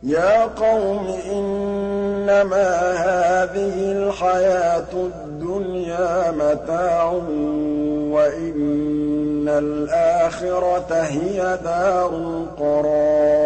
يَا قَوْمِ إِنَّمَا هَٰذِهِ الْحَيَاةُ الدُّنْيَا مَتَاعٌ وَإِنَّ الْآخِرَةَ هِيَ دَارُ الْقَرَارِ